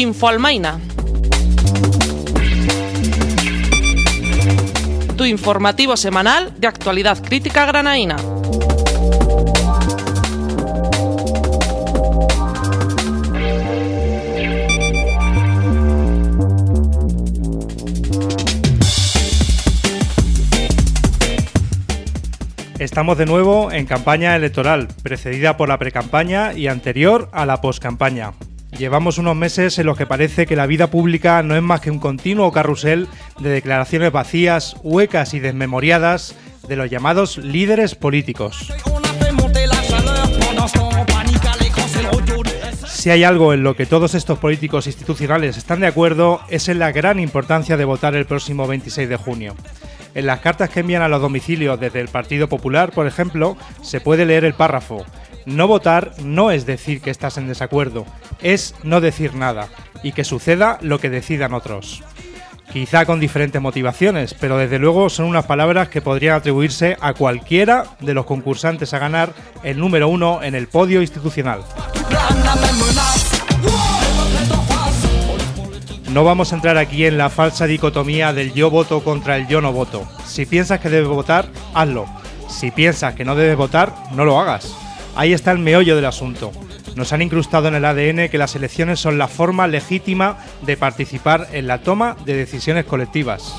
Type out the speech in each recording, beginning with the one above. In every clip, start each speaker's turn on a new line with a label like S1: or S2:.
S1: Infoalmaina. Tu informativo semanal de actualidad crítica granaína.
S2: Estamos de nuevo en campaña electoral, precedida por la precampaña y anterior a la poscampaña. Llevamos unos meses en los que parece que la vida pública no es más que un continuo carrusel de declaraciones vacías, huecas y desmemoriadas de los llamados líderes políticos. Si hay algo en lo que todos estos políticos institucionales están de acuerdo, es en la gran importancia de votar el próximo 26 de junio. En las cartas que envían a los domicilios desde el Partido Popular, por ejemplo, se puede leer el párrafo: no votar no es decir que estás en desacuerdo, es no decir nada, y que suceda lo que decidan otros. Quizá con diferentes motivaciones, pero desde luego son unas palabras que podrían atribuirse a cualquiera de los concursantes a ganar el número 1 en el podio institucional. No vamos a entrar aquí en la falsa dicotomía del yo voto contra el yo no voto. Si piensas que debes votar, hazlo. Si piensas que no debes votar, no lo hagas. Ahí está el meollo del asunto. Nos han incrustado en el ADN que las elecciones son la forma legítima de participar en la toma de decisiones colectivas.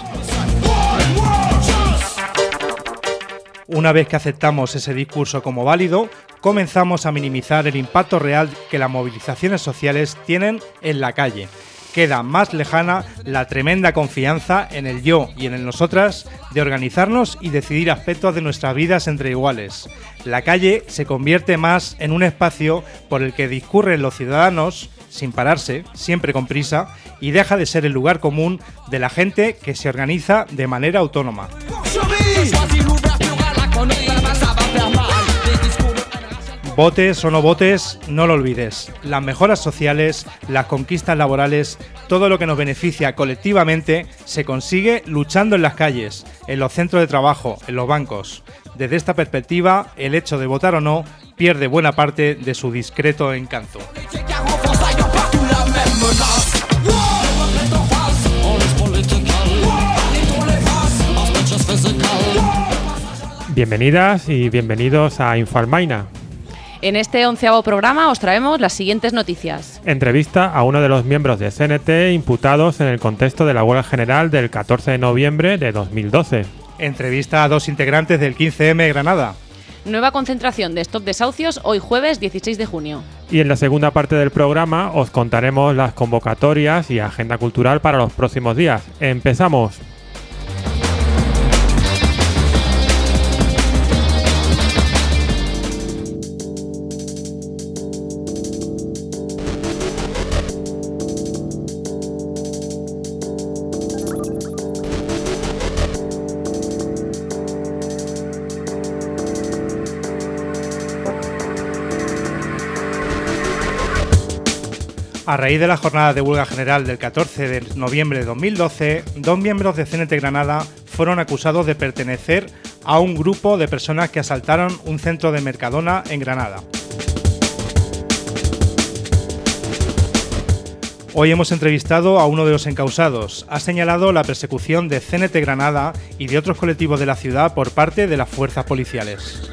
S2: Una vez que aceptamos ese discurso como válido, comenzamos a minimizar el impacto real que las movilizaciones sociales tienen en la calle. Queda más lejana la tremenda confianza en el yo y en el nosotras de organizarnos y decidir aspectos de nuestras vidas entre iguales. La calle se convierte más en un espacio por el que discurren los ciudadanos, sin pararse, siempre con prisa, y deja de ser el lugar común de la gente que se organiza de manera autónoma. Votes o no votes, no lo olvides. Las mejoras sociales, las conquistas laborales, todo lo que nos beneficia colectivamente se consigue luchando en las calles, en los centros de trabajo, en los bancos. Desde esta perspectiva, el hecho de votar o no pierde buena parte de su discreto encanto.
S3: Bienvenidas y bienvenidos a Infoalmaina.
S4: En este 11º programa os traemos las siguientes noticias.
S3: Entrevista a uno de los miembros de CNT imputados en el contexto de la huelga general del 14 de noviembre de 2012.
S2: Entrevista a 2 integrantes del 15M Granada.
S4: Nueva concentración de Stop Desahucios hoy jueves 16 de junio.
S3: Y en la segunda parte del programa os contaremos las convocatorias y agenda cultural para los próximos días. ¡Empezamos!
S2: A raíz de la jornada de huelga general del 14 de noviembre de 2012, 2 miembros de CNT Granada fueron acusados de pertenecer a un grupo de personas que asaltaron un centro de Mercadona en Granada. Hoy hemos entrevistado a uno de los encausados. Ha señalado la persecución de CNT Granada y de otros colectivos de la ciudad por parte de las fuerzas policiales.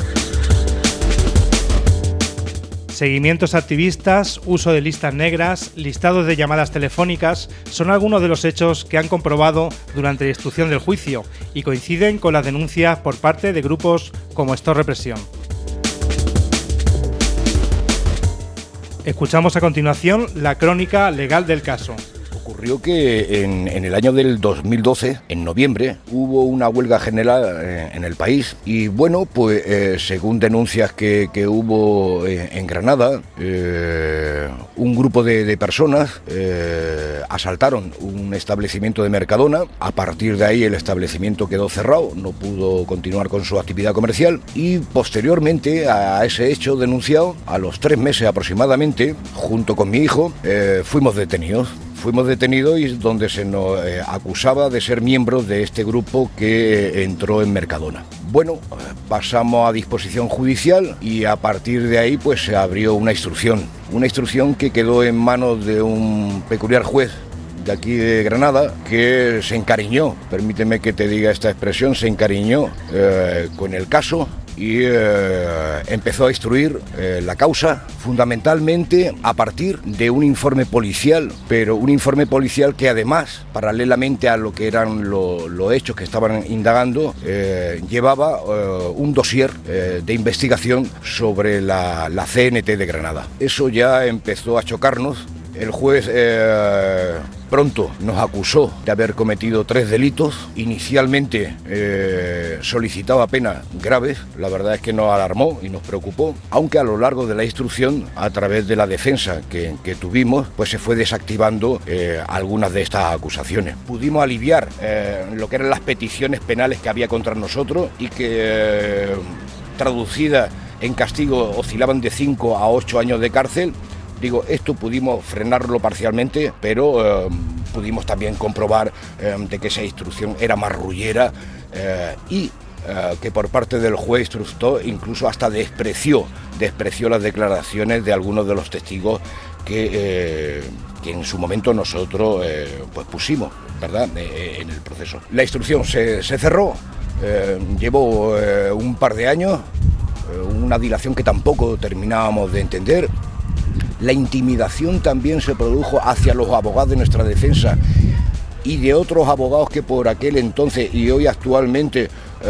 S2: Seguimientos activistas, uso de listas negras, listados de llamadas telefónicas son algunos de los hechos que han comprobado durante la instrucción del juicio y coinciden con las denuncias por parte de grupos como Stop Represión. Escuchamos a continuación la crónica legal del caso.
S5: Ocurrió que en el año del 2012, en noviembre, hubo una huelga general en el país y bueno, pues según denuncias que hubo en Granada, un grupo de personas asaltaron un establecimiento de Mercadona. A partir de ahí el establecimiento quedó cerrado, no pudo continuar con su actividad comercial y posteriormente a ese hecho denunciado, a los 3 meses aproximadamente, junto con mi hijo, fuimos detenidos y donde se nos acusaba de ser miembros de este grupo que entró en Mercadona. Bueno, pasamos a disposición judicial y a partir de ahí pues se abrió una instrucción. Una instrucción que quedó en manos de un peculiar juez de aquí de Granada, que se encariñó, permíteme que te diga esta expresión, se encariñó con el caso y empezó a instruir la causa, fundamentalmente a partir de un informe policial, pero un informe policial que además, paralelamente a lo que eran los hechos que estaban indagando, llevaba un dossier de investigación sobre la CNT de Granada. Eso ya empezó a chocarnos. El juez pronto nos acusó de haber cometido 3 delitos. Inicialmente solicitaba penas graves. La verdad es que nos alarmó y nos preocupó, aunque a lo largo de la instrucción, a través de la defensa que tuvimos, pues se fue desactivando algunas de estas acusaciones. Pudimos aliviar lo que eran las peticiones penales que había contra nosotros y que traducidas en castigo oscilaban de 5 a 8 años de cárcel. Digo, esto pudimos frenarlo parcialmente, pero pudimos también comprobar de que esa instrucción era marrullera y que por parte del juez instructor incluso hasta despreció las declaraciones de algunos de los testigos que en su momento nosotros pues pusimos, ¿verdad?, en el proceso. La instrucción se cerró, llevó un par de años, una dilación que tampoco terminábamos de entender. La intimidación también se produjo hacia los abogados de nuestra defensa y de otros abogados que por aquel entonces y hoy actualmente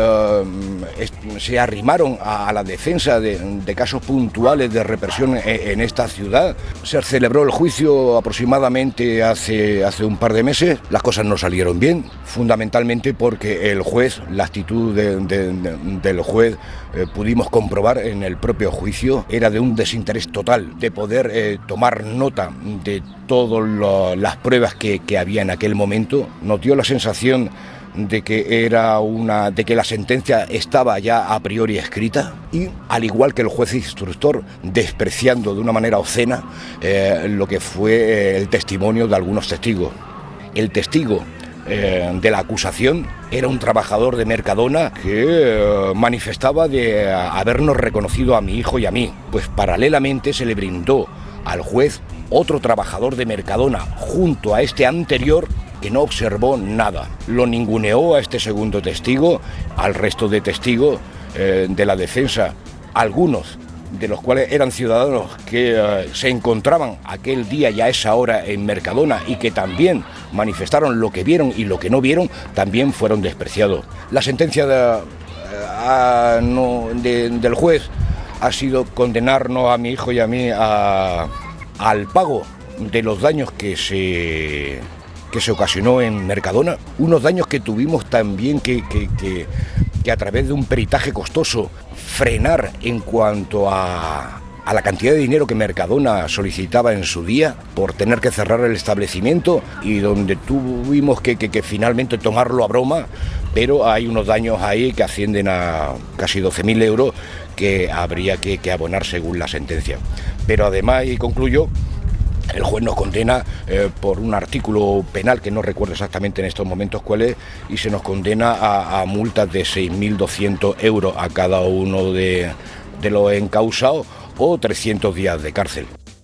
S5: se arrimaron a la defensa de casos puntuales de represión en esta ciudad. Se celebró el juicio aproximadamente hace un par de meses. Las cosas no salieron bien, fundamentalmente porque el juez, la actitud del juez, pudimos comprobar en el propio juicio, era de un desinterés total de poder tomar nota de todas las pruebas que había en aquel momento. Nos dio la sensación de que la sentencia estaba ya a priori escrita y, al igual que el juez instructor, despreciando de una manera obscena lo que fue el testimonio de algunos testigos. El testigo de la acusación era un trabajador de Mercadona que manifestaba de habernos reconocido a mi hijo y a mí. Pues paralelamente se le brindó al juez otro trabajador de Mercadona junto a este anterior, que no observó nada. Lo ninguneó a este segundo testigo, al resto de testigos de la defensa, algunos de los cuales eran ciudadanos que se encontraban aquel día y a esa hora en Mercadona y que también manifestaron lo que vieron y lo que no vieron, también fueron despreciados. La sentencia del juez ha sido condenarnos a mi hijo y a mí al pago de los daños que se ocasionó en Mercadona, unos daños que tuvimos también que a través de un peritaje costoso frenar en cuanto a la cantidad de dinero que Mercadona solicitaba en su día por tener que cerrar el establecimiento y donde tuvimos que finalmente tomarlo a broma, pero hay unos daños ahí que ascienden a casi 12.000 euros que habría que abonar según la sentencia. Pero además, y concluyo, el juez nos condena por un artículo penal que no recuerdo exactamente en estos momentos cuál es, y se nos condena a multas de 6.200 euros a cada uno de los encausados o 300 días de cárcel.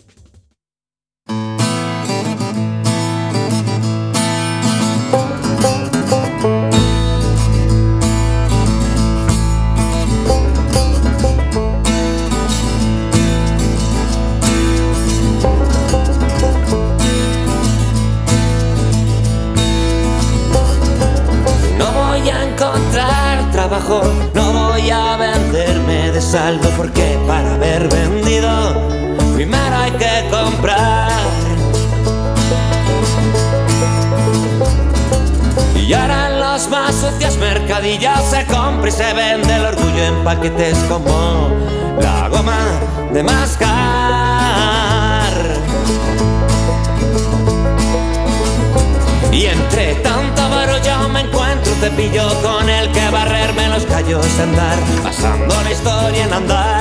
S6: No voy a venderme de saldo porque para haber vendido primero hay que comprar. Y ahora en los más sucios mercadillos se compra y se vende el orgullo en paquetes como la goma de mascar. Y entre tanto barullo me encuentro un cepillo con el que barrerme los callos, andar, pasando la historia en andar.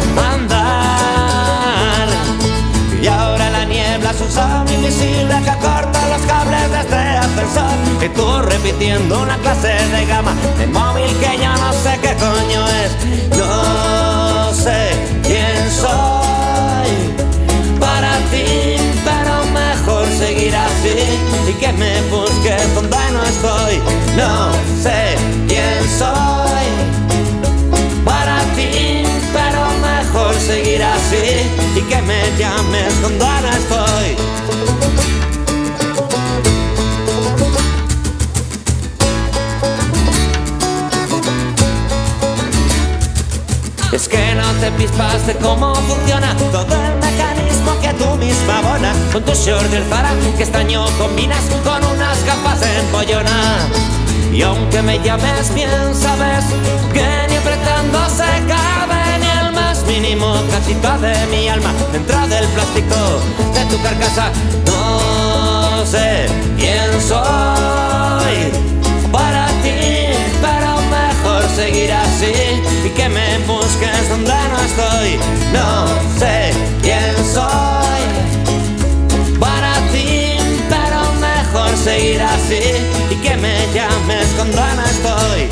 S6: Y ahora la niebla es un sol invisible que corta los cables de este ascensor. Y tú repitiendo una clase de gama de móvil que ya no sé qué coño es. No sé quién soy ti, pero mejor seguir así y que me busques donde no estoy. No sé quién soy para ti, pero mejor seguir así y que me llames cuando no estoy. Es que no te pispas de cómo funciona todo el mecanismo que tú misma abonas. Con tu short del Zara que este año combinas con unas gafas de empollona. Y aunque me llames bien sabes que ni apretando se cabe ni el más mínimo cachito de mi alma dentro del plástico de tu carcasa. No sé quién soy para ti, pero mejor seguir así y que me busques donde no estoy. No sé quién soy para ti, pero mejor seguir así y que me llames cuando no estoy.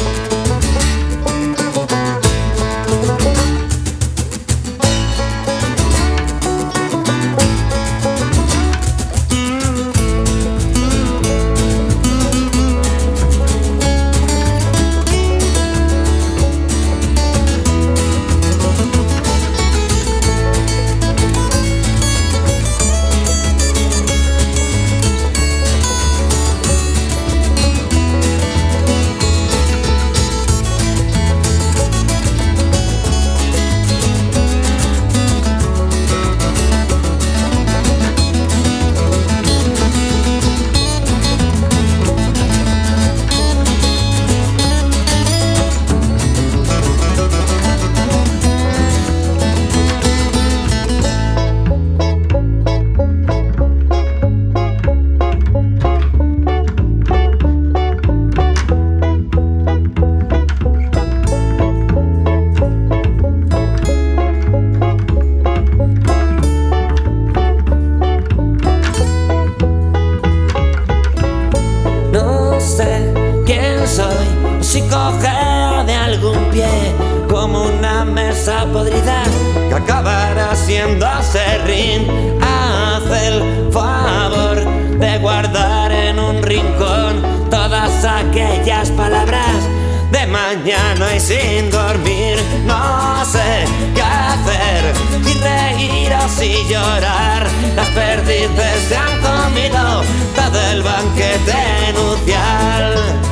S6: Si coge de algún pie como una mesa podrida que acabará siendo serrín, haz el favor de guardar en un rincón todas aquellas palabras de mañana y sin dormir. No sé qué hacer, si reír o si llorar. Las perdices se han comido todo el banquete nupcial.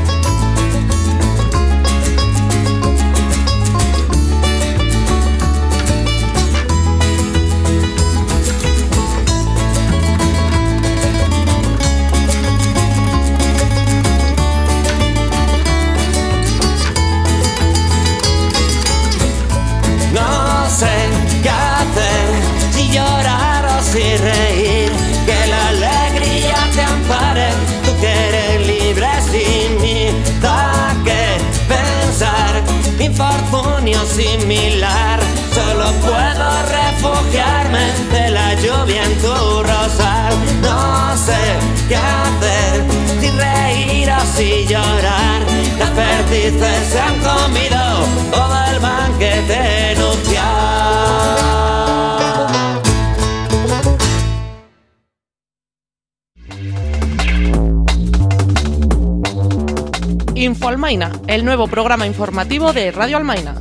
S6: No sé qué hacer, si llorar o si reír, que la alegría te ampare, tú que eres libre sin mí. Da que pensar, infortunio similar, solo puedo refugiarme de la lluvia en tu rosal. No sé qué hacer, si reír o si llorar. Las perdices se han comido todo el banquete nupcial.
S1: Info Almaina, el nuevo programa informativo de Radio Almaina.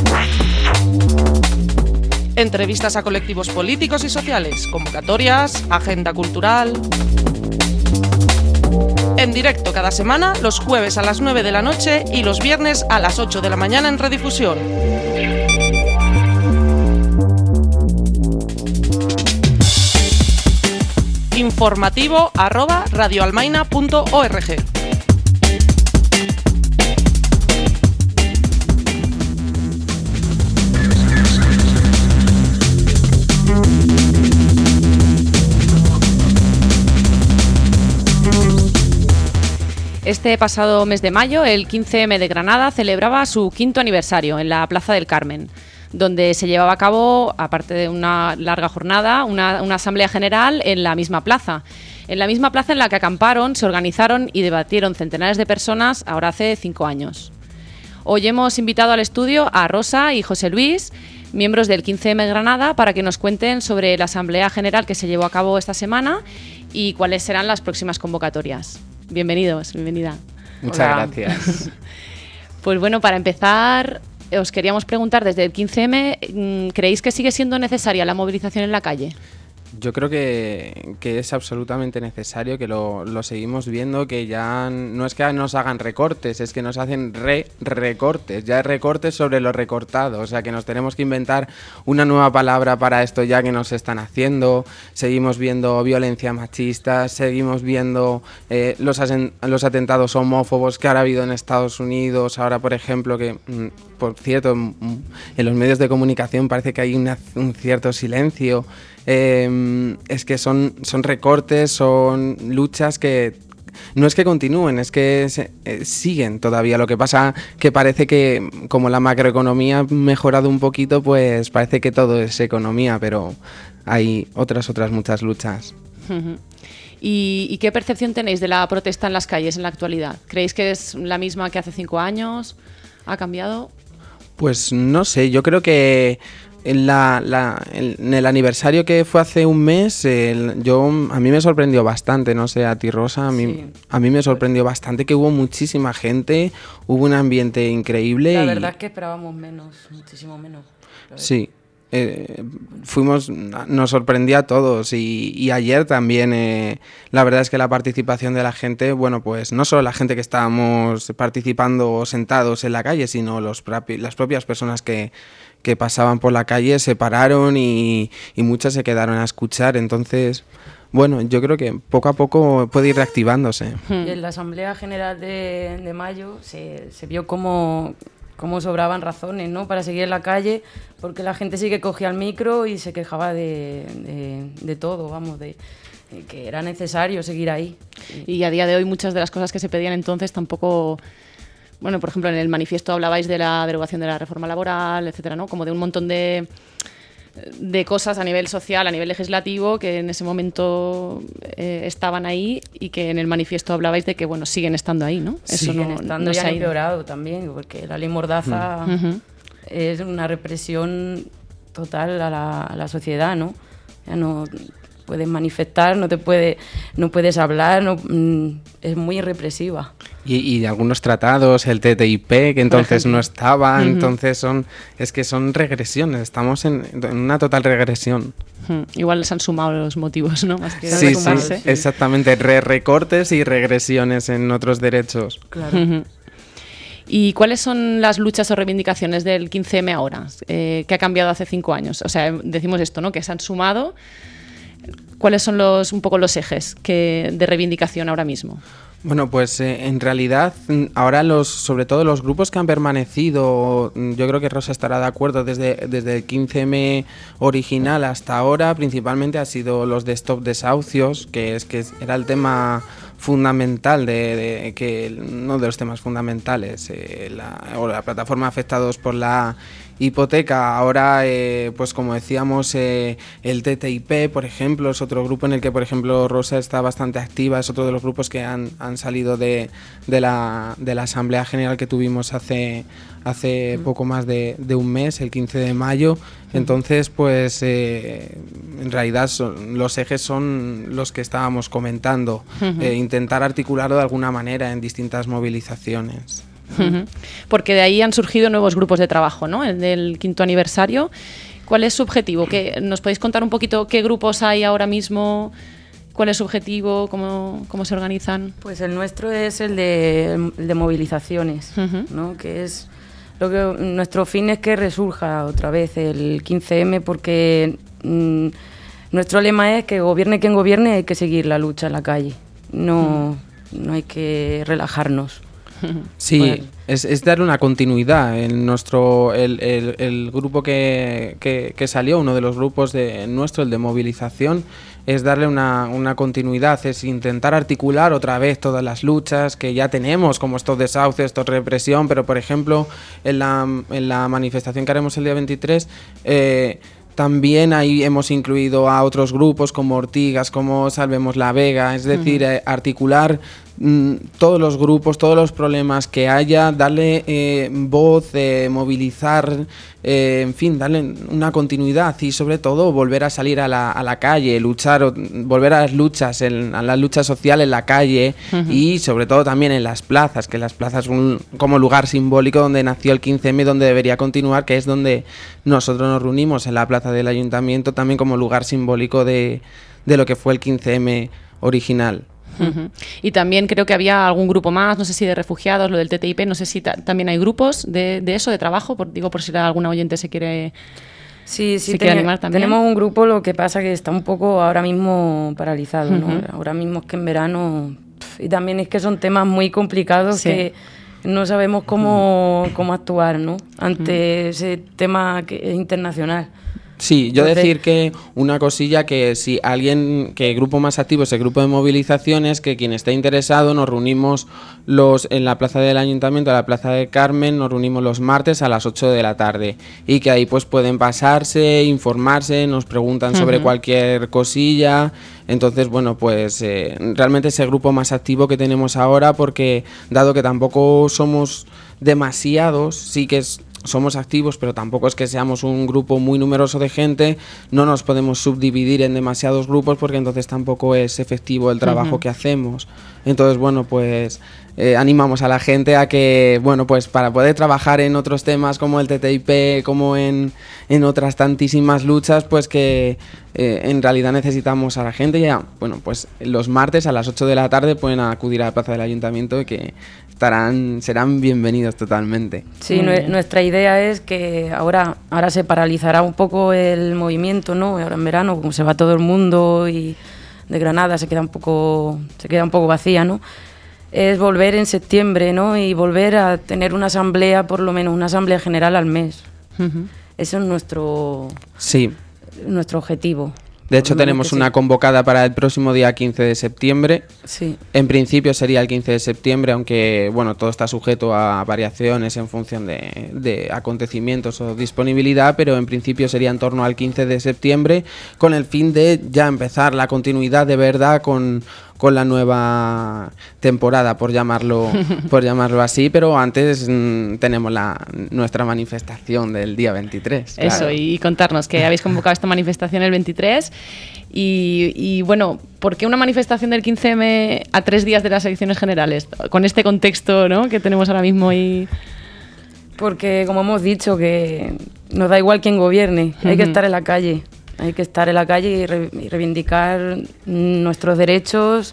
S1: Entrevistas a colectivos políticos y sociales, convocatorias, agenda cultural. En directo cada semana, los jueves a las 9 de la noche y los viernes a las 8 de la mañana en redifusión. informativo@radioalmaina.org.
S4: Este pasado mes de mayo, el 15M de Granada celebraba su 5º aniversario en la Plaza del Carmen, donde se llevaba a cabo, aparte de una larga jornada, una asamblea general en la misma plaza. En la misma plaza en la que acamparon, se organizaron y debatieron centenares de personas ahora hace 5 años. Hoy hemos invitado al estudio a Rosa y José Luis, miembros del 15M Granada, para que nos cuenten sobre la Asamblea General que se llevó a cabo esta semana y cuáles serán las próximas convocatorias. Bienvenidos, bienvenida.
S7: Muchas gracias.
S4: Pues bueno, para empezar, os queríamos preguntar desde el 15M, ¿creéis que sigue siendo necesaria la movilización en la calle?
S7: Yo creo que es absolutamente necesario, que lo seguimos viendo, que ya no es que nos hagan recortes, es que nos hacen recortes, ya recortes sobre lo recortado, o sea que nos tenemos que inventar una nueva palabra para esto ya que nos están haciendo. Seguimos viendo violencia machista, seguimos viendo los atentados homófobos que ahora ha habido en Estados Unidos, ahora por ejemplo que, por cierto, en los medios de comunicación parece que hay un cierto silencio. Es que son recortes, son luchas que no es que continúen, es que siguen todavía. Lo que pasa que parece que como la macroeconomía ha mejorado un poquito, pues parece que todo es economía, pero hay otras muchas luchas.
S4: ¿Y qué percepción tenéis de la protesta en las calles en la actualidad? ¿Creéis que es la misma que hace 5 años? ¿Ha cambiado?
S7: Pues no sé, yo creo que en el aniversario que fue hace un mes, a mí me sorprendió bastante, no sé, a ti Rosa, a mí me sorprendió bastante que hubo muchísima gente, hubo un ambiente increíble.
S8: La verdad es que esperábamos menos, muchísimo menos.
S7: Sí, nos sorprendió a todos y ayer también, la verdad es que la participación de la gente, bueno, pues no solo la gente que estábamos participando sentados en la calle, sino las propias personas que pasaban por la calle se pararon y muchas se quedaron a escuchar. Entonces, bueno, yo creo que poco a poco puede ir reactivándose.
S8: Y en la Asamblea General de mayo se vio cómo sobraban razones, ¿no?, para seguir en la calle, porque la gente sí que cogía el micro y se quejaba de todo, vamos, de que era necesario seguir ahí.
S4: Y a día de hoy muchas de las cosas que se pedían entonces tampoco... Bueno, por ejemplo, en el manifiesto hablabais de la derogación de la reforma laboral, etcétera, ¿no? Como de un montón de cosas a nivel social, a nivel legislativo, que en ese momento estaban ahí y que en el manifiesto hablabais de que, bueno, siguen estando ahí, ¿no? Eso
S8: siguen estando y han empeorado también, porque la ley Mordaza es una represión total a la sociedad, ¿no? Ya no puedes manifestar, no puedes hablar, es muy represiva.
S7: Y de algunos tratados, el TTIP, que entonces no estaba, entonces son regresiones, estamos en una total regresión.
S4: Igual les han sumado los motivos, ¿no? Más que
S7: sí, exactamente, recortes y regresiones en otros derechos.
S8: Claro.
S4: ¿Y cuáles son las luchas o reivindicaciones del 15M ahora? ¿Qué ha cambiado hace 5 años? O sea, decimos esto, ¿no?, que se han sumado. ¿Cuáles son un poco los ejes de reivindicación ahora mismo?
S7: Bueno, pues en realidad ahora sobre todo los grupos que han permanecido, yo creo que Rosa estará de acuerdo, desde el 15M original hasta ahora, principalmente ha sido los de Stop Desahucios, que era el tema fundamental, uno de los temas fundamentales, la plataforma Afectados por la hipoteca. Ahora, pues como decíamos, el TTIP, por ejemplo, es otro grupo en el que, por ejemplo, Rosa está bastante activa, es otro de los grupos que han salido de la Asamblea General que tuvimos hace poco más de un mes, el 15 de mayo. Entonces, pues en realidad los ejes son los que estábamos comentando, intentar articularlo de alguna manera en distintas movilizaciones.
S4: Porque de ahí han surgido nuevos grupos de trabajo, ¿no? El del 5º aniversario. ¿Cuál es su objetivo? ¿Nos podéis contar un poquito qué grupos hay ahora mismo? ¿Cuál es su objetivo? ¿Cómo se organizan?
S8: Pues el nuestro es el de movilizaciones, ¿no? Que es nuestro fin es que resurja otra vez el 15M, porque nuestro lema es que gobierne quien gobierne, hay que seguir la lucha en la calle. No hay que relajarnos.
S7: Sí, bueno. es darle una continuidad. El grupo que salió, uno de los grupos nuestro, el de movilización, es darle una continuidad, es intentar articular otra vez todas las luchas que ya tenemos, como estos desahucios, estos represión, pero por ejemplo en la manifestación que haremos el día 23, también ahí hemos incluido a otros grupos como Ortigas, como Salvemos la Vega, es decir, articular todos los grupos, todos los problemas que haya, darle voz, movilizar, en fin, darle una continuidad y sobre todo volver a salir a la calle, luchar, volver a las luchas, a la lucha social en la calle y sobre todo también en las plazas, que las plazas como lugar simbólico donde nació el 15M, donde debería continuar, que es donde nosotros nos reunimos en la plaza del ayuntamiento, también como lugar simbólico de lo que fue el 15M original.
S4: Y también creo que había algún grupo más, no sé si de refugiados, lo del TTIP, no sé si también hay grupos de eso, de trabajo, por si alguna oyente se quiere...
S8: Sí,
S4: quiere animar también.
S8: Tenemos un grupo, lo que pasa que está un poco ahora mismo paralizado, ¿no? Ahora mismo es que en verano... Y también es que son temas muy complicados que no sabemos cómo actuar, ¿no? Ante ese tema que es internacional.
S7: Sí, yo decir que una cosilla que si alguien, que el grupo más activo es el grupo de movilizaciones, que quien esté interesado nos reunimos en la plaza del ayuntamiento, en la plaza de Carmen, nos reunimos los martes a las 8 de la tarde y que ahí pues pueden pasarse, informarse, nos preguntan sobre cualquier cosilla. Entonces, bueno, pues realmente es el grupo más activo que tenemos ahora porque dado que tampoco somos demasiados, sí que somos activos, pero tampoco es que seamos un grupo muy numeroso de gente, no nos podemos subdividir en demasiados grupos porque entonces tampoco es efectivo el trabajo que hacemos. Entonces, bueno, pues animamos a la gente a que, bueno, pues para poder trabajar en otros temas como el TTIP, como en otras tantísimas luchas, pues que en realidad necesitamos a la gente. Ya, bueno, pues los martes a las 8 de la tarde pueden acudir a la plaza del ayuntamiento y que serán bienvenidos totalmente.
S8: Sí, nuestra idea es que ahora se paralizará un poco el movimiento, ¿no? Ahora en verano, como se va todo el mundo y de Granada se queda un poco vacía, ¿no? Es volver en septiembre, ¿no? Y volver a tener una asamblea, por lo menos una asamblea general al mes. Eso es nuestro objetivo.
S7: De hecho, tenemos una convocada para el próximo día 15 de septiembre.
S8: Sí.
S7: En principio sería el 15 de septiembre, aunque bueno, todo está sujeto a variaciones en función de acontecimientos o disponibilidad, pero en principio sería en torno al 15 de septiembre, con el fin de ya empezar la continuidad de verdad con la nueva temporada, por llamarlo así, pero antes tenemos nuestra manifestación del día 23.
S4: Eso, claro. Y contarnos que habéis convocado esta manifestación el 23 y bueno, ¿por qué una manifestación del 15M a 3 días de las elecciones generales? Con este contexto, ¿no?, que tenemos ahora mismo y...
S8: Porque, como hemos dicho, que nos da igual quién gobierne, hay que estar en la calle. Hay que estar en la calle y reivindicar nuestros derechos,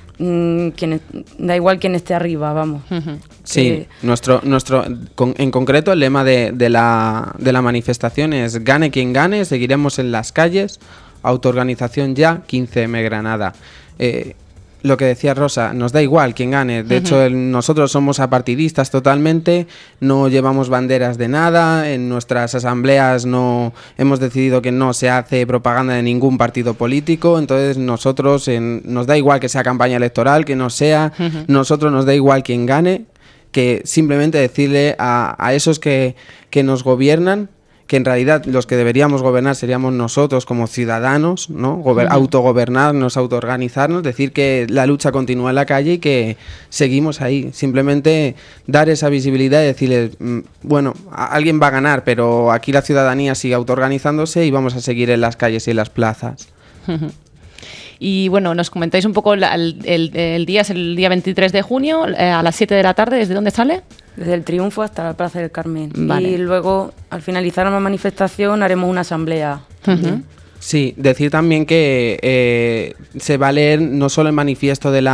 S8: da igual quién esté arriba, vamos.
S7: Sí, en concreto el lema de la manifestación es gane quien gane, seguiremos en las calles, autoorganización ya, 15M Granada. Lo que decía Rosa, nos da igual quién gane. De hecho, nosotros somos apartidistas totalmente, no llevamos banderas de nada, en nuestras asambleas no hemos decidido que no se hace propaganda de ningún partido político, entonces nosotros nos da igual que sea campaña electoral, que no sea, nosotros nos da igual quién gane, que simplemente decirle a esos que nos gobiernan que en realidad los que deberíamos gobernar seríamos nosotros como ciudadanos, ¿no? Autogobernarnos, autoorganizarnos, decir que la lucha continúa en la calle y que seguimos ahí. Simplemente dar esa visibilidad y decirles, bueno, alguien va a ganar, pero aquí la ciudadanía sigue autoorganizándose y vamos a seguir en las calles y en las plazas.
S4: Y bueno, nos comentáis un poco, el día es el día 23 de junio, a las 7 de la tarde, ¿desde dónde sale?
S8: Desde el Triunfo hasta la Plaza del Carmen.
S4: Vale.
S8: Y luego, al finalizar la manifestación, haremos una asamblea.
S7: Sí, decir también que se va a leer no solo el manifiesto de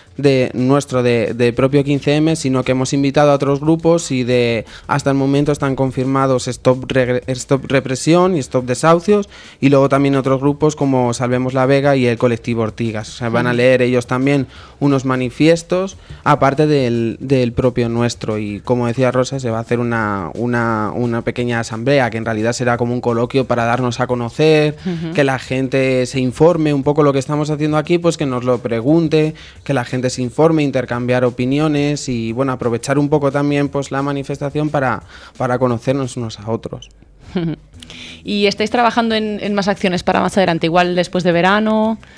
S7: propio 15M, sino que hemos invitado a otros grupos y hasta el momento están confirmados Stop Represión y Stop Desahucios, y luego también otros grupos como Salvemos la Vega y el colectivo Ortigas. O sea, van a leer ellos también unos manifiestos aparte del propio nuestro, y como decía Rosa, se va a hacer una pequeña asamblea que en realidad será como un coloquio para darnos a conocer, que la gente se informe un poco lo que estamos haciendo aquí, pues que nos lo pregunte, que la gente se informe, intercambiar opiniones y bueno, aprovechar un poco también pues la manifestación para conocernos unos a otros.
S4: ¿Y estáis trabajando en más acciones para más adelante, igual después de verano?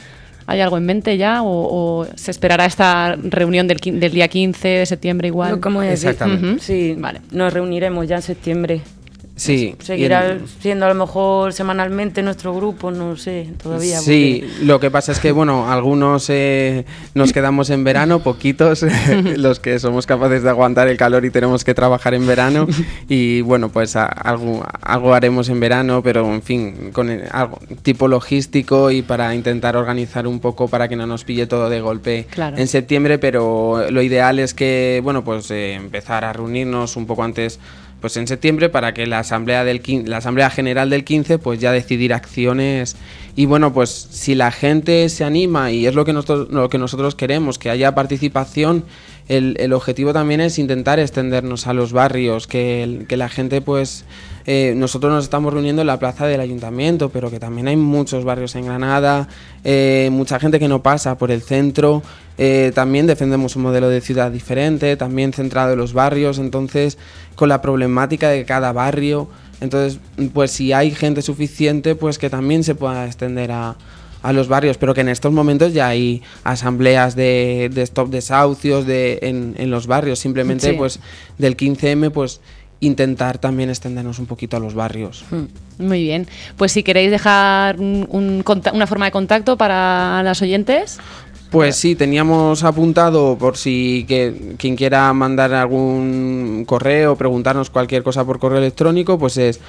S4: ¿Hay algo en mente ya o se esperará esta reunión del día 15 de septiembre igual?
S8: ¿Cómo es?
S7: Exactamente.
S8: Sí,
S4: Vale.
S8: Nos reuniremos ya en septiembre.
S7: Sí.
S8: Seguirá siendo a lo mejor semanalmente nuestro grupo, no sé, todavía.
S7: Sí, lo que pasa es que, bueno, algunos nos quedamos en verano, poquitos, los que somos capaces de aguantar el calor y tenemos que trabajar en verano. Y bueno, pues algo haremos en verano, pero en fin, con algo tipo logístico y para intentar organizar un poco para que no nos pille todo de golpe en septiembre. Pero lo ideal es que, bueno, pues empezar a reunirnos un poco antes, pues en septiembre, para que la asamblea general del 15 pues ya decidir acciones. Y bueno, pues si la gente se anima, y es lo que nosotros queremos, que haya participación, el objetivo también es intentar extendernos a los barrios, que la gente pues nosotros nos estamos reuniendo en la plaza del ayuntamiento, pero que también hay muchos barrios en Granada, mucha gente que no pasa por el centro. También defendemos un modelo de ciudad diferente, también centrado en los barrios, entonces con la problemática de cada barrio. Entonces, pues si hay gente suficiente, pues que también se pueda extender a los barrios, pero que en estos momentos ya hay asambleas de stop desahucios en los barrios. Simplemente pues del 15M pues intentar también extendernos un poquito a los barrios.
S4: Muy bien, pues si queréis dejar una forma de contacto para los oyentes.
S7: Pues sí, teníamos apuntado, por si quien quiera mandar algún correo, preguntarnos cualquier cosa por correo electrónico, pues es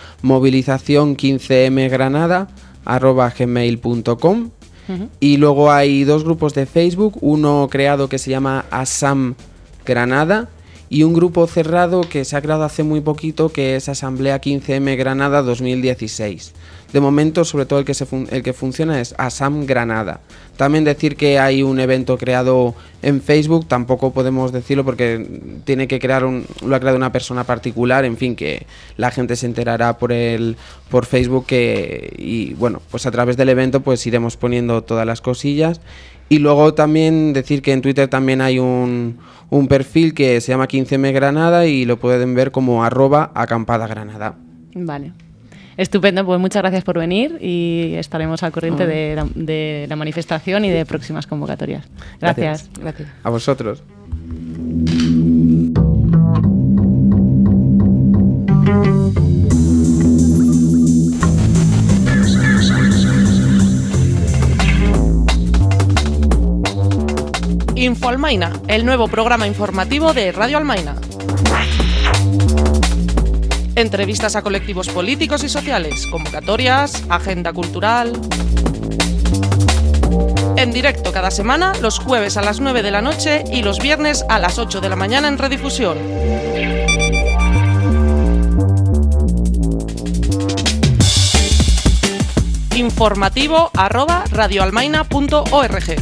S7: movilizacion15mgranada@gmail.com. Y luego hay 2 grupos de Facebook, uno creado que se llama ASAM Granada y un grupo cerrado que se ha creado hace muy poquito, que es Asamblea 15M Granada 2016. De momento, sobre todo el que funciona es ASAM Granada. También decir que hay un evento creado en Facebook, tampoco podemos decirlo porque tiene que lo ha creado una persona particular, en fin, que la gente se enterará por Facebook, y bueno, pues a través del evento pues iremos poniendo todas las cosillas. Y luego también decir que en Twitter también hay un perfil que se llama 15M Granada y lo pueden ver como @acampadagranada.
S4: Vale. Estupendo, pues muchas gracias por venir y estaremos al corriente de la manifestación y de próximas convocatorias. Gracias.
S7: A vosotros.
S1: Info Almaina, el nuevo programa informativo de Radio Almaina. Entrevistas a colectivos políticos y sociales, convocatorias, agenda cultural. En directo cada semana, los jueves a las 9 de la noche y los viernes a las 8 de la mañana en redifusión. informativo@radioalmaina.org.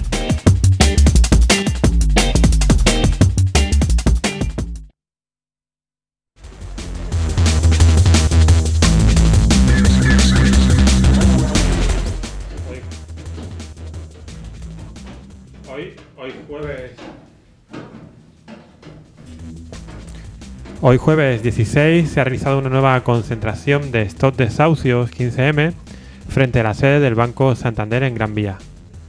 S3: Hoy jueves 16 se ha realizado una nueva concentración de Stop Desahucios 15M frente a la sede del Banco Santander en Gran Vía.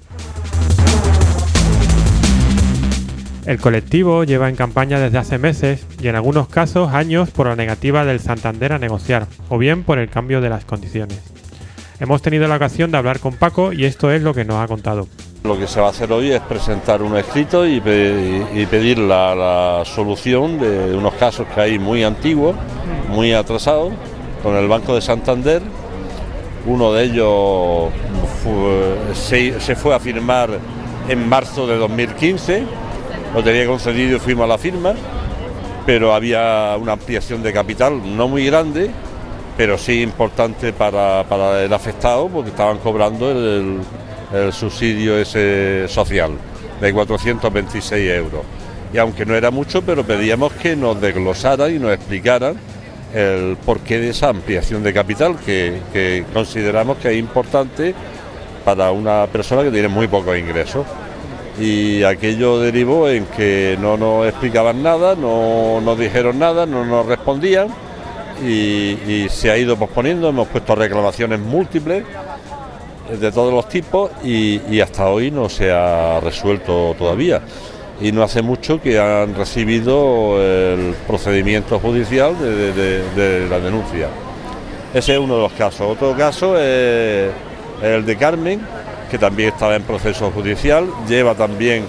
S3: El colectivo lleva en campaña desde hace meses y en algunos casos años por la negativa del Santander a negociar o bien por el cambio de las condiciones. Hemos tenido la ocasión de hablar con Paco y esto es lo que nos ha contado.
S9: Lo que se va a hacer hoy es presentar un escrito y pedir la solución de unos casos que hay muy antiguos, muy atrasados, con el Banco de Santander. Uno de ellos se fue a firmar en marzo de 2015, lo tenía concedido y fuimos a la firma, pero había una ampliación de capital no muy grande, pero sí importante para el afectado, porque estaban cobrando el subsidio ese social de 426 euros. Y aunque no era mucho, pero pedíamos que nos desglosaran y nos explicaran el porqué de esa ampliación de capital, que consideramos que es importante para una persona que tiene muy pocos ingresos. Y aquello derivó en que no nos explicaban nada, no nos dijeron nada, no nos respondían y se ha ido posponiendo. Hemos puesto reclamaciones múltiples de todos los tipos y hasta hoy no se ha resuelto todavía. Y no hace mucho que han recibido el procedimiento judicial de la denuncia. Ese es uno de los casos. Otro caso es el de Carmen, que también estaba en proceso judicial, lleva también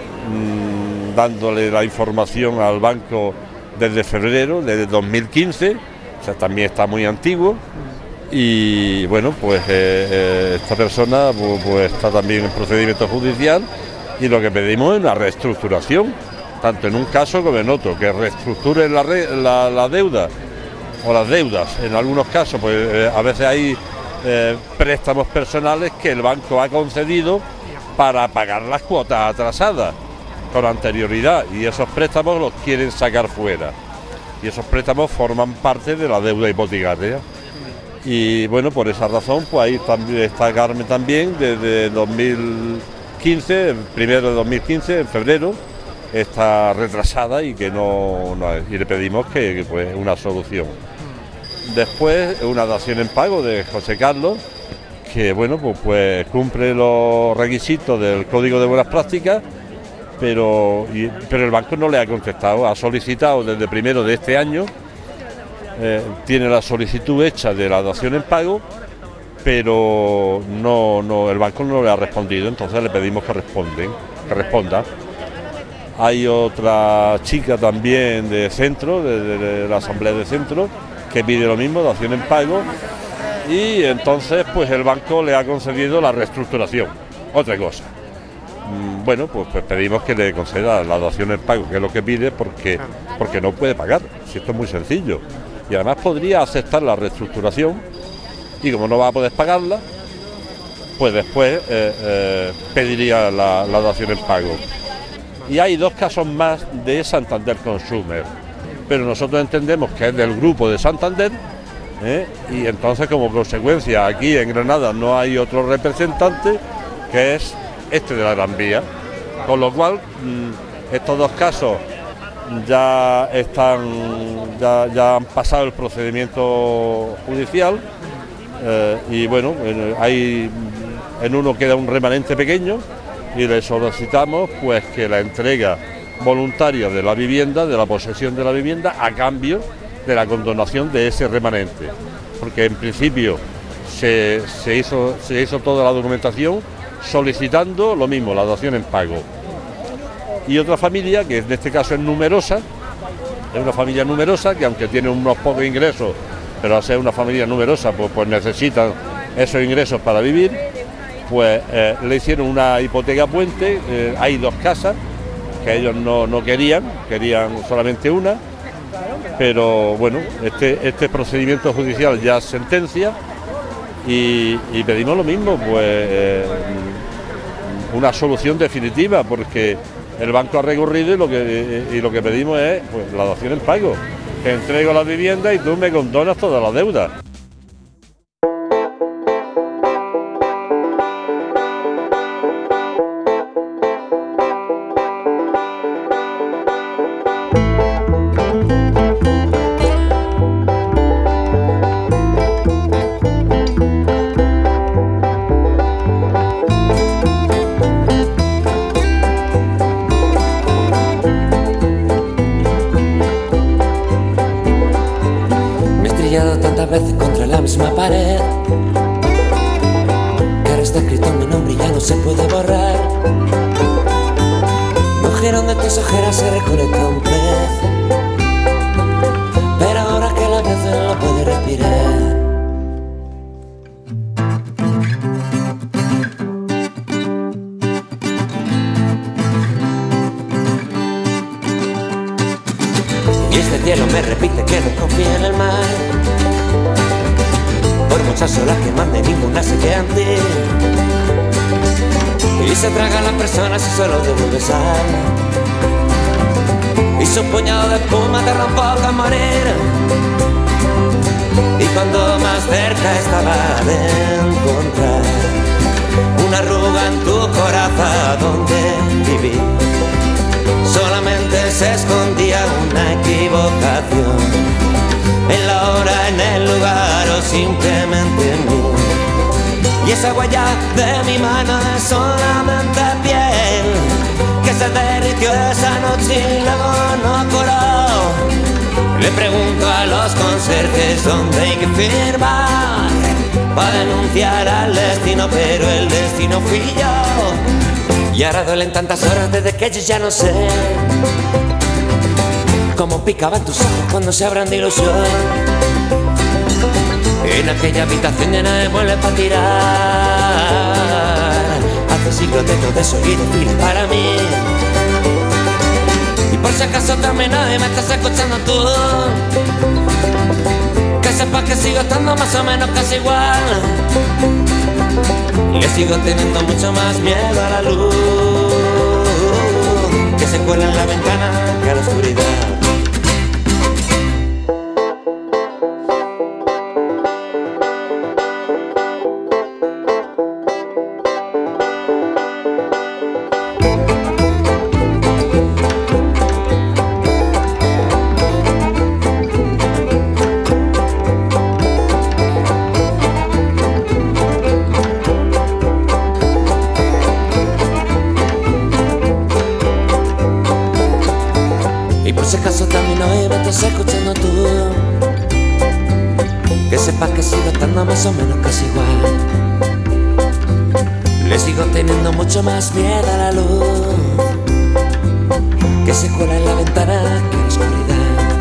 S9: dándole la información al banco desde febrero, desde 2015, o sea, también está muy antiguo. Y bueno, pues esta persona pues está también en procedimiento judicial y lo que pedimos es una reestructuración, tanto en un caso como en otro, que reestructure la deuda o las deudas. En algunos casos pues a veces hay préstamos personales que el banco ha concedido para pagar las cuotas atrasadas con anterioridad y esos préstamos los quieren sacar fuera y esos préstamos forman parte de la deuda hipotecaria. Y bueno, por esa razón pues ahí también está Carmen también desde 2015, primero de 2015, en febrero, está retrasada y que no y le pedimos que pues una solución. Después una dación en pago de José Carlos, que bueno, pues cumple los requisitos del Código de Buenas Prácticas, pero el banco no le ha contestado, ha solicitado desde primero de este año, tiene la solicitud hecha de la dación en pago, pero el banco no le ha respondido, entonces le pedimos que responda. Hay otra chica también de centro, de la asamblea de centro, que pide lo mismo, dación en pago, y entonces pues el banco le ha concedido la reestructuración, otra cosa. Bueno, pues pedimos que le conceda la dación en pago, que es lo que pide, porque no puede pagar, si esto es muy sencillo. Y además podría aceptar la reestructuración, y como no va a poder pagarla, pues después pediría la dación en pago. Y hay dos casos más de Santander Consumer, pero nosotros entendemos que es del grupo de Santander, y entonces como consecuencia aquí en Granada no hay otro representante, que es este de la Gran Vía, con lo cual estos dos casos ya han pasado el procedimiento judicial, y bueno, en uno queda un remanente pequeño y le solicitamos pues que la entrega voluntaria de la vivienda, de la posesión de la vivienda, a cambio de la condonación de ese remanente, porque en principio se hizo toda la documentación solicitando lo mismo, la dación en pago. Y otra familia, que en este caso es numerosa, es una familia numerosa que aunque tiene unos pocos ingresos, pero al ser una familia numerosa pues necesitan esos ingresos para vivir, pues le hicieron una hipoteca puente. Hay dos casas que ellos no querían solamente una, pero bueno, este procedimiento judicial ya sentencia y pedimos lo mismo, pues una solución definitiva, porque el banco ha recurrido y lo que pedimos es pues la dación en pago. Te entrego la vivienda y tú me condonas toda la deuda.
S6: Veces contra la misma pared, que ahora está escrito mi nombre y ya no se puede borrar. Mujer, donde tus ojeras se recolecta un pez, pero ahora que la vez no puede respirar. Y este cielo me repite que no confía en el mar. Por muchas olas que mande, ninguna se queda en ti. Y se traga la persona si solo te vuelves alma. Y su puñado de espuma te rompe a morir. Y cuando más cerca estaba de encontrar una arruga en tu corazón donde vivir, solamente se escondía una equivocación. En la hora, en el lugar o simplemente en mí. Y es esa huella de mi mano es solamente piel, que se derritió esa noche y luego no curó. Le pregunto a los conserjes dónde hay que firmar para denunciar al destino, pero el destino fui yo. Y ahora duelen tantas horas desde que yo ya no sé cómo picaban tus ojos cuando se abran de ilusión. En aquella habitación llena de muebles para tirar, hace siglos de todo eso y de fila para mí. Y por si acaso también nadie me estás escuchando tú, que sepas que sigo estando más o menos casi igual. Le sigo teniendo mucho más miedo a la luz, que se cuela en la ventana que a la oscuridad. Escuchando tú, que sepas que sigo estando más o menos casi igual. Le sigo teniendo mucho más miedo a la luz, que se cuela en la ventana que en la oscuridad.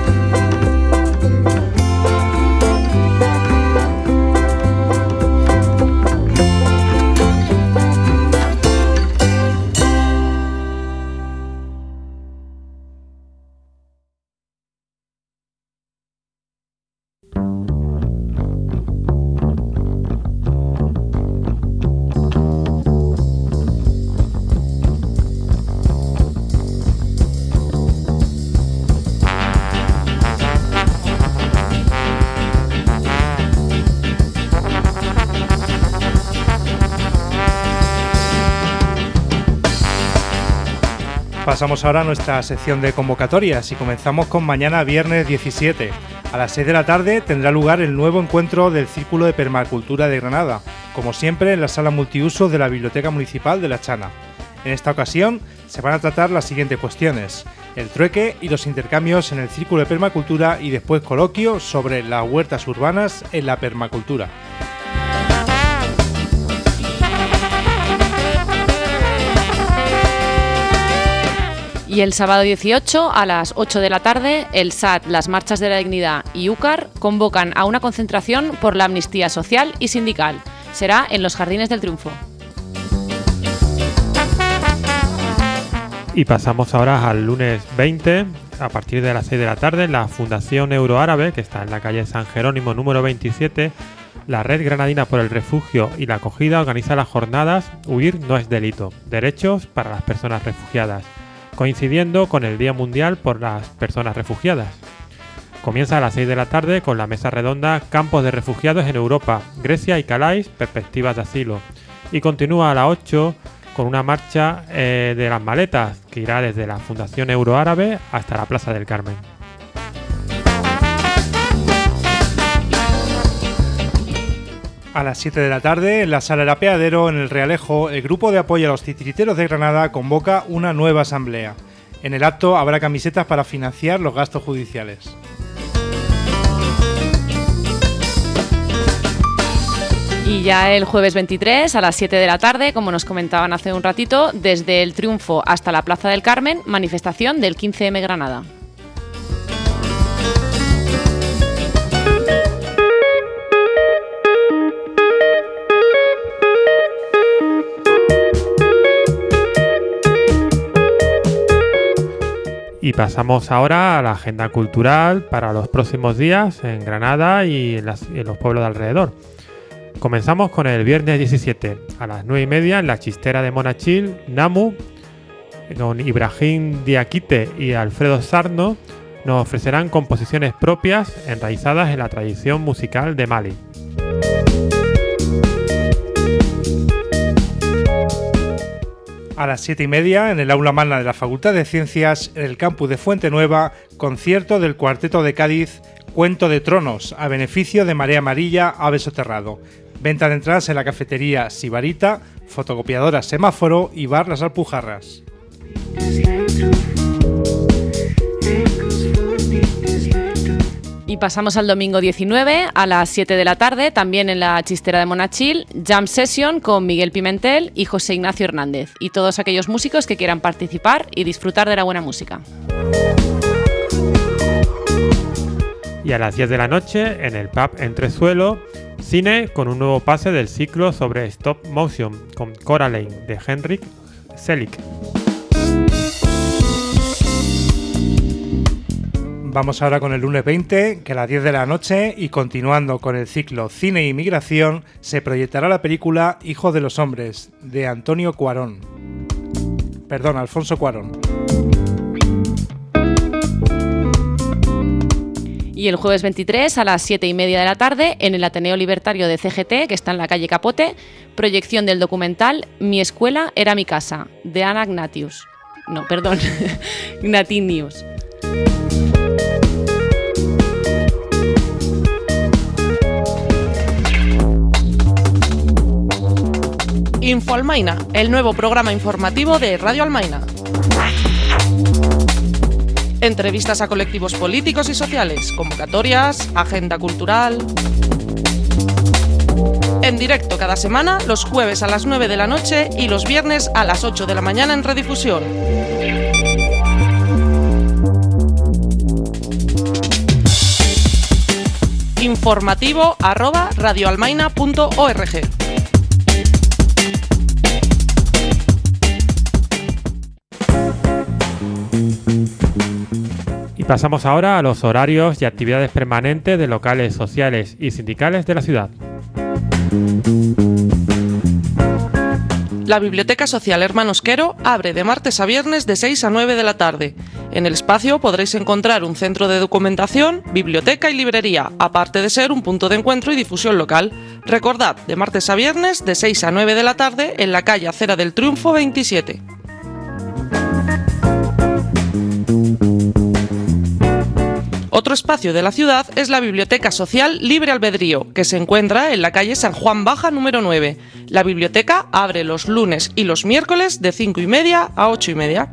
S2: Pasamos ahora a nuestra sección de convocatorias y comenzamos con mañana viernes 17. A las 6 de la tarde tendrá lugar el nuevo encuentro del Círculo de Permacultura de Granada, como siempre en la sala multiuso de la Biblioteca Municipal de La Chana. En esta ocasión se van a tratar las siguientes cuestiones: el trueque y los intercambios en el Círculo de Permacultura y después coloquio sobre las huertas urbanas en la permacultura.
S4: Y el sábado 18, a las 8 de la tarde, el SAT, las Marchas de la Dignidad y UCAR convocan a una concentración por la amnistía social y sindical. Será en los Jardines del Triunfo.
S3: Y pasamos ahora al lunes 20, a partir de las 6 de la tarde, la Fundación Euroárabe, que está en la calle San Jerónimo número 27, la Red Granadina por el Refugio y la Acogida organiza las jornadas Huir no es delito, derechos para las personas refugiadas, coincidiendo con el Día Mundial por las Personas Refugiadas. Comienza a las 6 de la tarde con la mesa redonda Campos de Refugiados en Europa, Grecia y Calais, perspectivas de asilo. Y continúa a las 8 con una marcha de las maletas que irá desde la Fundación Euroárabe hasta la Plaza del Carmen.
S2: A las 7 de la tarde, en la Sala El Apeadero, en el Realejo, el Grupo de Apoyo a los Titiriteros de Granada convoca una nueva asamblea. En el acto habrá camisetas para financiar los gastos judiciales.
S4: Y ya el jueves 23, a las 7 de la tarde, como nos comentaban hace un ratito, desde el Triunfo hasta la Plaza del Carmen, manifestación del 15M Granada.
S3: Y pasamos ahora a la agenda cultural para los próximos días en Granada y en los pueblos de alrededor. Comenzamos con el viernes 17 a las 9:30 en la Chistera de Monachil, Namu, con Ibrahim Diakite y Alfredo Sarno, nos ofrecerán composiciones propias enraizadas en la tradición musical de Mali.
S2: A las 7:30, en el aula magna de la Facultad de Ciencias, en el campus de Fuente Nueva, concierto del Cuarteto de Cádiz, Cuento de Tronos, a beneficio de Marea Amarilla Ave Soterrado. Venta de entradas en la cafetería Sibarita, fotocopiadora Semáforo y bar Las Alpujarras.
S4: Y pasamos al domingo 19 a las 7 de la tarde, también en la Chistera de Monachil, Jam Session con Miguel Pimentel y José Ignacio Hernández y todos aquellos músicos que quieran participar y disfrutar de la buena música.
S3: Y a las 10 de la noche, en el pub Entresuelo, cine con un nuevo pase del ciclo sobre stop motion con Coraline de Henrik Selick.
S2: Vamos ahora con el lunes 20, que a las 10 de la noche, y continuando con el ciclo Cine y Migración, se proyectará la película Hijos de los Hombres, de Alfonso Cuarón.
S4: Y el jueves 23 a las 7:30 de la tarde, en el Ateneo Libertario de CGT, que está en la calle Capote, proyección del documental Mi escuela era mi casa, de Ana Gnatinius.
S1: Info Almaina, el nuevo programa informativo de Radio Almaina. Entrevistas a colectivos políticos y sociales, convocatorias, agenda cultural. En directo cada semana, los jueves a las 9 de la noche y los viernes a las 8 de la mañana en redifusión. informativo@radioalmaina.org.
S3: Y pasamos ahora a los horarios y actividades permanentes de locales sociales y sindicales de la ciudad.
S1: La Biblioteca Social Hermanos Quero abre de martes a viernes de 6 a 9 de la tarde. En el espacio podréis encontrar un centro de documentación, biblioteca y librería, aparte de ser un punto de encuentro y difusión local. Recordad, de martes a viernes de 6 a 9 de la tarde en la calle Acera del Triunfo 27. Otro espacio de la ciudad es la Biblioteca Social Libre Albedrío, que se encuentra en la calle San Juan Baja número 9. La biblioteca abre los lunes y los miércoles de 5:30 a 8:30.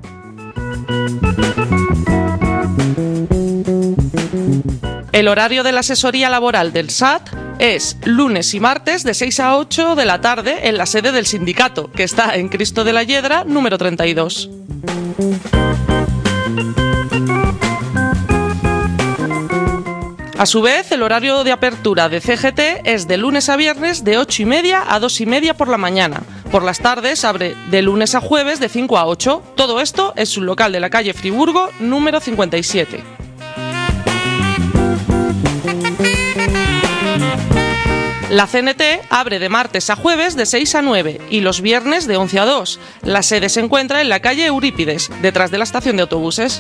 S1: El horario de la asesoría laboral del SAT es lunes y martes de 6 a 8 de la tarde en la sede del sindicato, que está en Cristo de la Hiedra número 32. A su vez, el horario de apertura de CGT es de lunes a viernes de 8:30 a 2:30 por la mañana. Por las tardes abre de lunes a jueves de 5 a 8. Todo esto es un local de la calle Friburgo número 57. La CNT abre de martes a jueves de 6 a 9 y los viernes de 11 a 2. La sede se encuentra en la calle Eurípides, detrás de la estación de autobuses.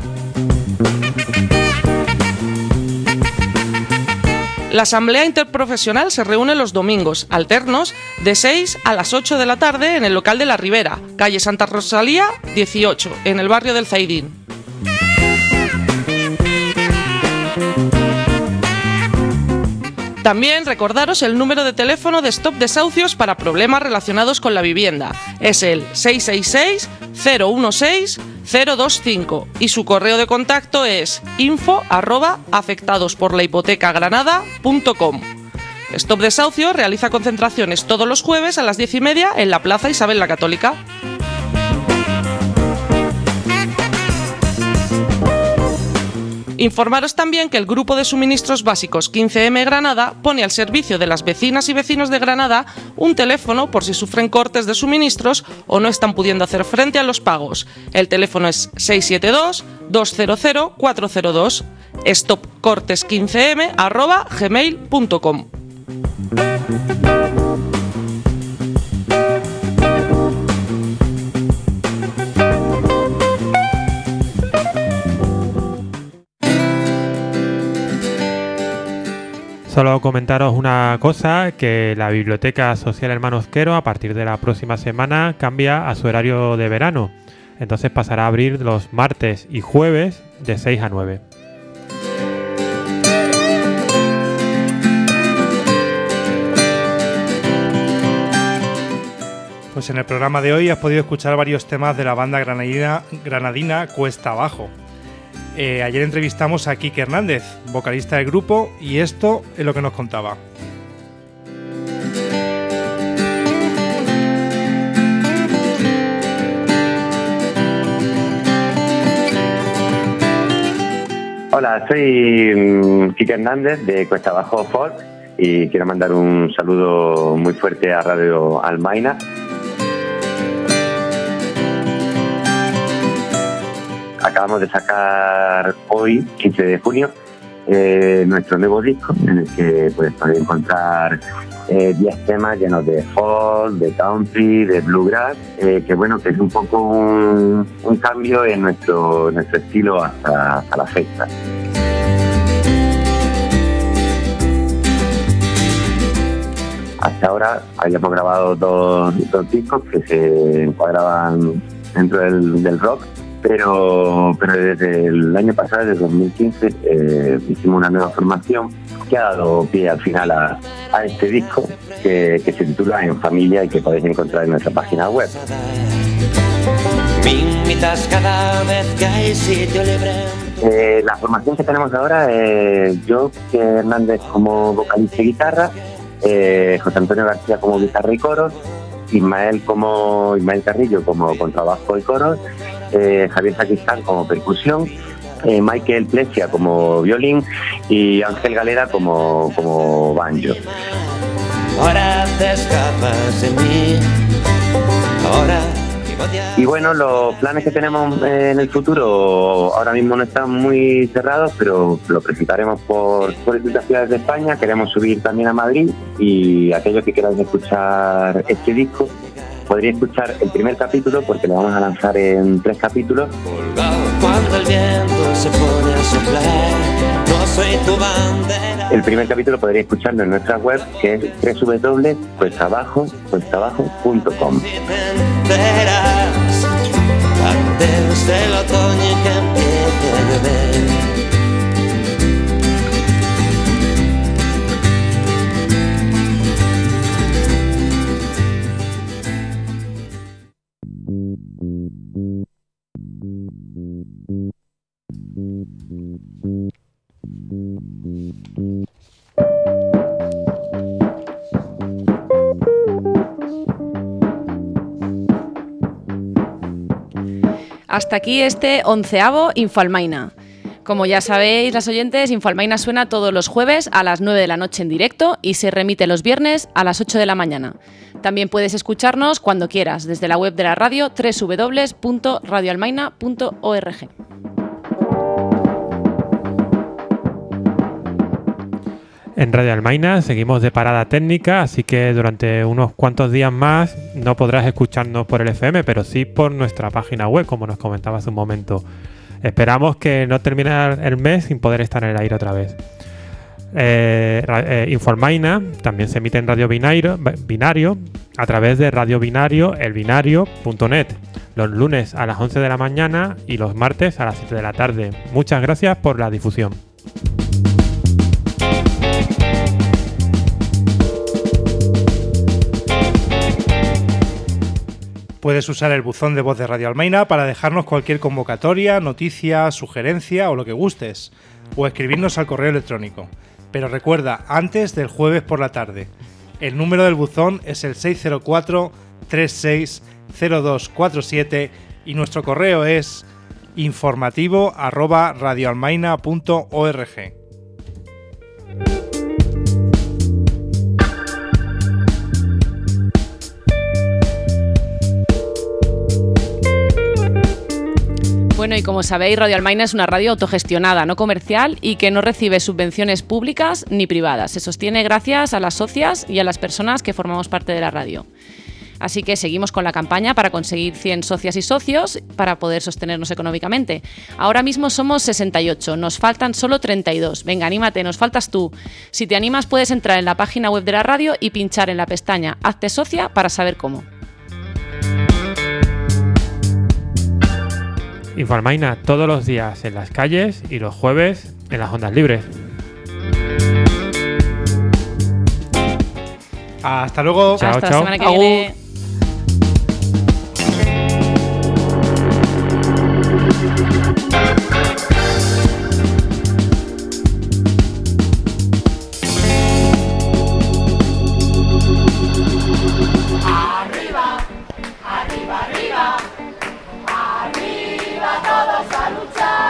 S1: La Asamblea Interprofesional se reúne los domingos, alternos, de 6 a las 8 de la tarde en el local de La Ribera, calle Santa Rosalía 18, en el barrio del Zaidín. También recordaros el número de teléfono de Stop Desahucios para problemas relacionados con la vivienda. Es el 666-016-025 y su correo de contacto es info@afectadosporlahipotecagranada.com. Stop Desahucios realiza concentraciones todos los jueves a las 10:30 en la Plaza Isabel la Católica. Informaros también que el Grupo de Suministros Básicos 15M Granada pone al servicio de las vecinas y vecinos de Granada un teléfono por si sufren cortes de suministros o no están pudiendo hacer frente a los pagos. El teléfono es 672-200-402, stopcortes15m@gmail.com.
S3: Solo comentaros una cosa, que la Biblioteca Social Hermanos Quero a partir de la próxima semana cambia a su horario de verano. Entonces pasará a abrir los martes y jueves de 6 a 9.
S2: Pues en el programa de hoy has podido escuchar varios temas de la banda granadina Cuesta Abajo. Ayer entrevistamos a Quique Hernández, vocalista del grupo, y esto es lo que nos contaba.
S10: Hola, soy Quique Hernández de Cuesta Abajo Folk y quiero mandar un saludo muy fuerte a Radio Almaina. Acabamos de sacar hoy, 15 de junio, nuestro nuevo disco, en el que podéis encontrar 10 temas llenos de folk, de country, de bluegrass, que es un poco un cambio en nuestro estilo hasta la fecha. Hasta ahora habíamos grabado dos discos que se encuadraban dentro del rock, pero desde el año pasado, desde 2015, hicimos una nueva formación que ha dado pie al final a este disco que se titula En Familia y que podéis encontrar en nuestra página web.
S6: Me invitas cada vez que hay sitio libre.
S10: La formación que tenemos ahora es yo, Quique Hernández como vocalista y guitarra, José Antonio García como guitarra y coros, Ismael Carrillo como contrabajo y coros, Javier Sacristán como percusión, Michael Plesia como violín y Ángel Galera como banjo.
S6: Ahora te escapas de mí. Ahora.
S10: Y bueno, los planes que tenemos en el futuro ahora mismo no están muy cerrados, pero lo presentaremos por distintas ciudades de España. Queremos subir también a Madrid y aquellos que quieran escuchar este disco podría escuchar el primer capítulo, porque lo vamos a lanzar en 3 capítulos.
S6: Cuando el viento se pone a soplar, no soy tu bandera.
S10: El primer capítulo podría escucharlo en nuestra web, que es www.cuestabajo.com.
S6: Antes del otoño que empiece a llover.
S4: Hasta aquí este 11º Infoalmaina. Como ya sabéis, las oyentes, Infoalmaina suena todos los jueves a las 9 de la noche en directo y se remite los viernes a las 8 de la mañana. También puedes escucharnos cuando quieras desde la web de la radio www.radioalmaina.org.
S3: En Radio Almaina seguimos de parada técnica, así que durante unos cuantos días más no podrás escucharnos por el FM, pero sí por nuestra página web, como nos comentaba hace un momento. Esperamos que no termine el mes sin poder estar en el aire otra vez. Infoalmaina también se emite en Radio Binario a través de Radio Binario, elbinario.net, los lunes a las 11 de la mañana y los martes a las 7 de la tarde. Muchas gracias por la difusión.
S2: Puedes usar el buzón de voz de Radio Almaina para dejarnos cualquier convocatoria, noticia, sugerencia o lo que gustes, o escribirnos al correo electrónico. Pero recuerda, antes del jueves por la tarde. El número del buzón es el 604-360247 y nuestro correo es informativo@radioalmaina.org.
S4: Bueno, y como sabéis, Radio Almaina es una radio autogestionada, no comercial y que no recibe subvenciones públicas ni privadas. Se sostiene gracias a las socias y a las personas que formamos parte de la radio. Así que seguimos con la campaña para conseguir 100 socias y socios para poder sostenernos económicamente. Ahora mismo somos 68, nos faltan solo 32. Venga, anímate, nos faltas tú. Si te animas puedes entrar en la página web de la radio y pinchar en la pestaña Hazte socia para saber cómo.
S3: Infoalmaina todos los días en las calles y los jueves en las ondas libres.
S2: Hasta luego.
S4: Hasta la semana que viene.
S11: todos a luchar.